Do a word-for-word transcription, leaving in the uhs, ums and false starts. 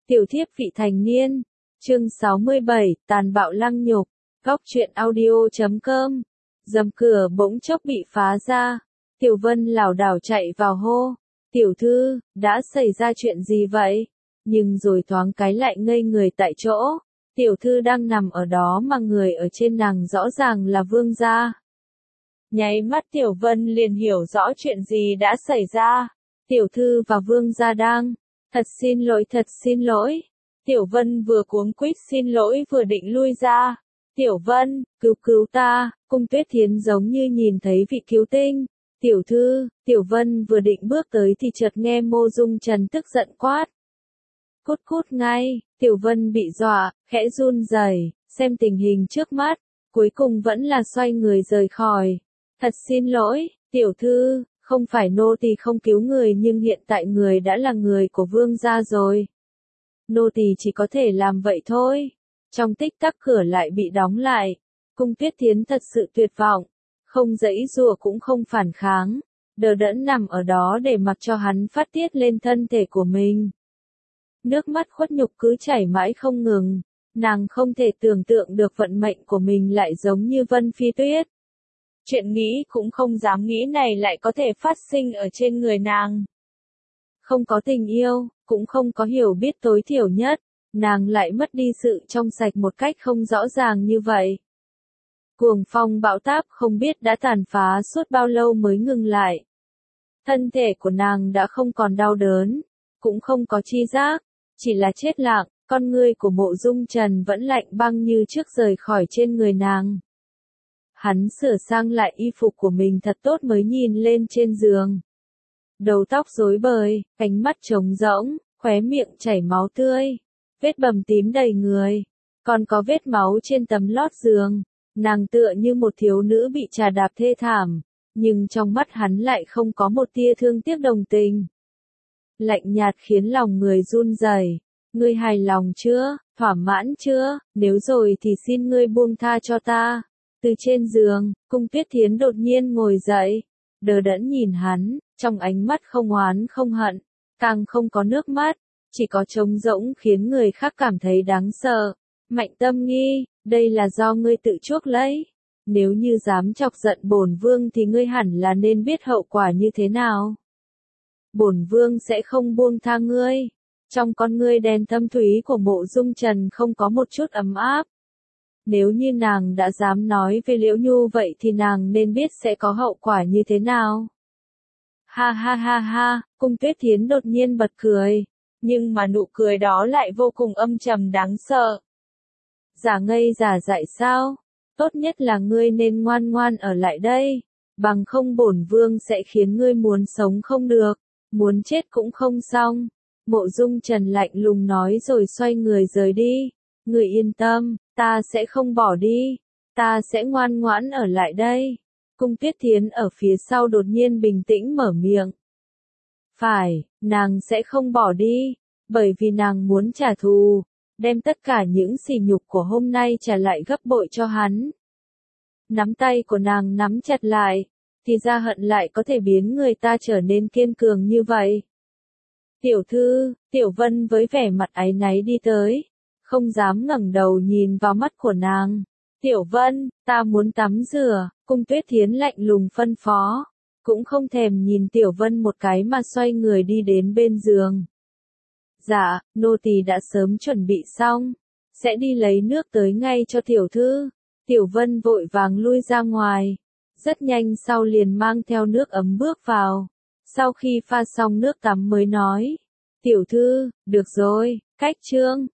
Tiểu thiếp vị thành niên. Chương sáu mươi bảy, tàn bạo lăng nhục. Góc truyện audio chấm com. Rầm cửa bỗng chốc bị phá ra. Tiểu Vân lảo đảo chạy vào hô. Tiểu thư, đã xảy ra chuyện gì vậy? Nhưng rồi thoáng cái lại ngây người tại chỗ. Tiểu thư đang nằm ở đó mà người ở trên nàng rõ ràng là vương gia. Nháy mắt Tiểu Vân liền hiểu rõ chuyện gì đã xảy ra. Tiểu thư và vương gia đang. Thật xin lỗi, thật xin lỗi. Tiểu Vân vừa cuống quýt xin lỗi vừa định lui ra. Tiểu Vân, cứu cứu ta. Cung Tuyết Thiến giống như nhìn thấy vị cứu tinh. Tiểu thư, Tiểu Vân vừa định bước tới thì chợt nghe Mộ Dung Trần tức giận quát. Cút cút ngay. Tiểu Vân bị dọa, khẽ run rẩy, xem tình hình trước mắt, cuối cùng vẫn là xoay người rời khỏi. Thật xin lỗi, tiểu thư, không phải nô tỳ không cứu người nhưng hiện tại người đã là người của vương gia rồi. Nô tỳ chỉ có thể làm vậy thôi. Trong tích tắc cửa lại bị đóng lại. Cung Tuyết Thiến thật sự tuyệt vọng, không giãy giụa cũng không phản kháng, đờ đẫn nằm ở đó để mặc cho hắn phát tiết lên thân thể của mình. Nước mắt khuất nhục cứ chảy mãi không ngừng, nàng không thể tưởng tượng được vận mệnh của mình lại giống như Vân Phi Tuyết. Chuyện nghĩ cũng không dám nghĩ này lại có thể phát sinh ở trên người nàng. Không có tình yêu, cũng không có hiểu biết tối thiểu nhất, nàng lại mất đi sự trong sạch một cách không rõ ràng như vậy. Cuồng phong bão táp không biết đã tàn phá suốt bao lâu mới ngừng lại. Thân thể của nàng đã không còn đau đớn, cũng không có chi giác, chỉ là chết lặng, con ngươi của Mộ Dung Trần vẫn lạnh băng như trước rời khỏi trên người nàng. Hắn sửa sang lại y phục của mình thật tốt mới nhìn lên trên giường. Đầu tóc rối bời, ánh mắt trống rỗng, khóe miệng chảy máu tươi, vết bầm tím đầy người, còn có vết máu trên tấm lót giường. Nàng tựa như một thiếu nữ bị trà đạp thê thảm, nhưng trong mắt hắn lại không có một tia thương tiếc đồng tình. Lạnh nhạt khiến lòng người run rẩy. Ngươi hài lòng chưa, thỏa mãn chưa, nếu rồi thì xin ngươi buông tha cho ta. Từ trên giường, Cung Tuyết Thiến đột nhiên ngồi dậy, đờ đẫn nhìn hắn, trong ánh mắt không oán không hận, càng không có nước mắt, chỉ có trống rỗng khiến người khác cảm thấy đáng sợ. Mạnh Tâm Nghi, đây là do ngươi tự chuốc lấy. Nếu như dám chọc giận bổn vương thì ngươi hẳn là nên biết hậu quả như thế nào. Bổn vương sẽ không buông tha ngươi. Trong con ngươi đen thâm thúy của Mộ Dung Trần không có một chút ấm áp. Nếu như nàng đã dám nói về Liễu Nhu vậy thì nàng nên biết sẽ có hậu quả như thế nào. Ha ha ha ha, Cung Tuyết Thiến đột nhiên bật cười, nhưng mà nụ cười đó lại vô cùng âm trầm đáng sợ. Giả ngây giả dại sao? Tốt nhất là ngươi nên ngoan ngoan ở lại đây, bằng không bổn vương sẽ khiến ngươi muốn sống không được, muốn chết cũng không xong. Mộ Dung Trần lạnh lùng nói rồi xoay người rời đi. Ngươi yên tâm, ta sẽ không bỏ đi, ta sẽ ngoan ngoãn ở lại đây. Cung Tuyết Thiến ở phía sau đột nhiên bình tĩnh mở miệng. Phải, nàng sẽ không bỏ đi, bởi vì nàng muốn trả thù, đem tất cả những sỉ nhục của hôm nay trả lại gấp bội cho hắn. Nắm tay của nàng nắm chặt lại, thì ra hận lại có thể biến người ta trở nên kiên cường như vậy. Tiểu thư, Tiểu Vân với vẻ mặt áy náy đi tới, không dám ngẩng đầu nhìn vào mắt của nàng. Tiểu Vân, ta muốn tắm rửa, Cung Tuyết Thiến lạnh lùng phân phó, cũng không thèm nhìn Tiểu Vân một cái mà xoay người đi đến bên giường. Dạ, nô tỳ đã sớm chuẩn bị xong, sẽ đi lấy nước tới ngay cho tiểu thư. Tiểu Vân vội vàng lui ra ngoài, rất nhanh sau liền mang theo nước ấm bước vào. Sau khi pha xong nước tắm mới nói, tiểu thư, được rồi, cách trương,